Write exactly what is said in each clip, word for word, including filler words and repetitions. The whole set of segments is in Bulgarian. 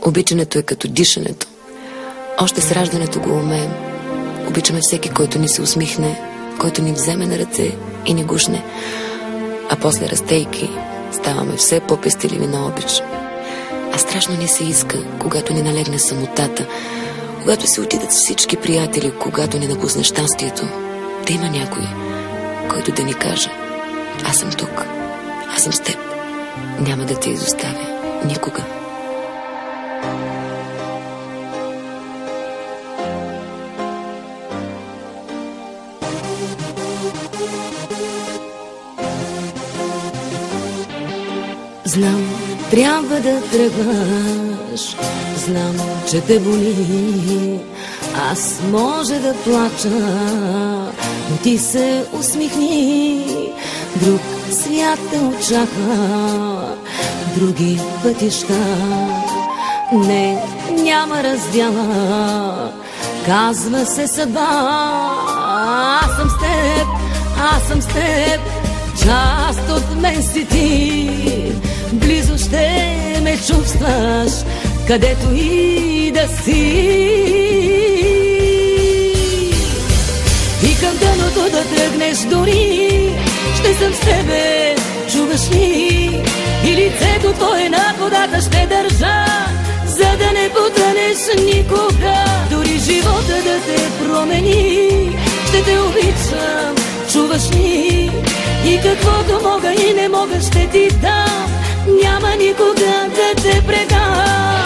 Обичането е като дишането. Още с раждането го умеем. Обичаме всеки, който ни се усмихне, който ни вземе на ръце и ни гушне. А после, растейки, ставаме все по-пестеливи на обич. А страшно ни се иска, когато ни налегне самотата, когато се отидат всички приятели, когато ни напусне щастието, да има някой, който да ни каже: аз съм тук, аз съм с теб, няма да те изоставя никога. Знам, трябва да тръгваш, знам, че те боли. Аз може да плача, но ти се усмихни. Друг свят те очаква, други пътища. Не, няма раздяла, казва се съдба. Аз съм с теб, аз съм с теб, част от мен си ти. Близо ще ме чувстваш, където и да си. И към дъното да тръгнеш дори, ще съм с тебе, чуваш ли? И лицето твое над водата ще държа, за да не потънеш никога. Дори живота да те промени, ще те обичам, чуваш ли? И каквото мога и не мога ще ти дам, няма никога да те предам.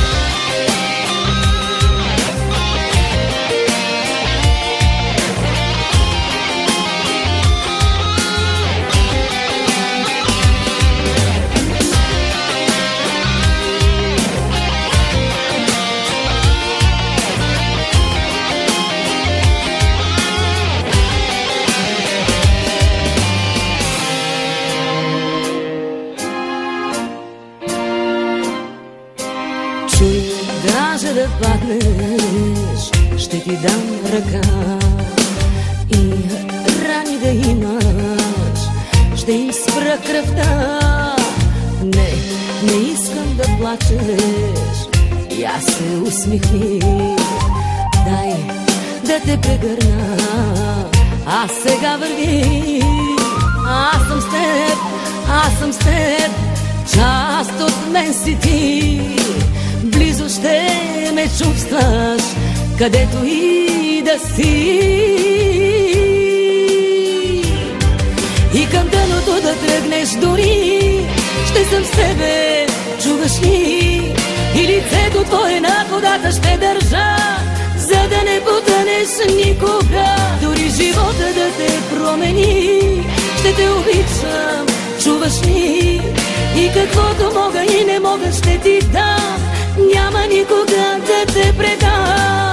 Чуй, даже да паднеш, ще ти дам ръка. И рани да имаш, ще им спра кръвта. Не, не искам да плачеш, и аз се усмихни. Дай да те прегърна, аз сега върви. Аз съм с теб, аз съм с теб, част от мен си ти. Близо ще ме чувстваш, където и да си. И към дъното да тръгнеш дори, ще съм с тебе, чуваш ли? И лицето твое над водата ще държа, за да не потънеш никога. Дори живота да те промени, ще те обичам, чуваш ли? И каквото мога и не мога ще ти дам, няма никога да те предам.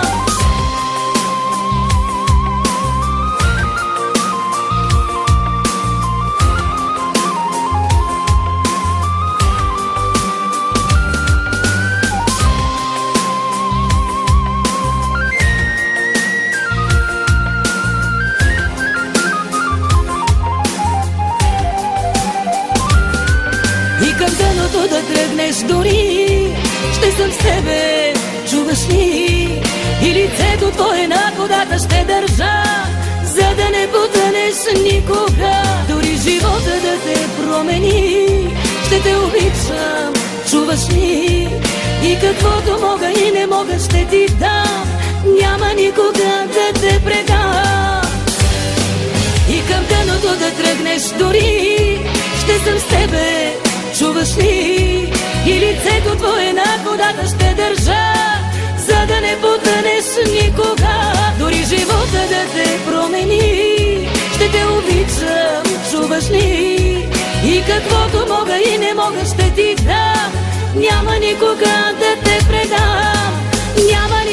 И към дъното да тръгнеш дори, ще съм с тебе, чуваш ли? И лицето твое над водата ще държа, за да не потънеш никога. Дори живота да те промени, ще те обичам, чуваш ли? И каквото мога и не мога ще ти дам, няма никога да те предам. И към дъното да тръгнеш дори, ще съм с тебе, чуваш ли? И лицето твое над водата ще държа, за да не потънеш никога. Дори живота да те промени, ще те обичам, чуваш ли? И каквото мога и не мога ще ти дам, няма никога да те предам, няма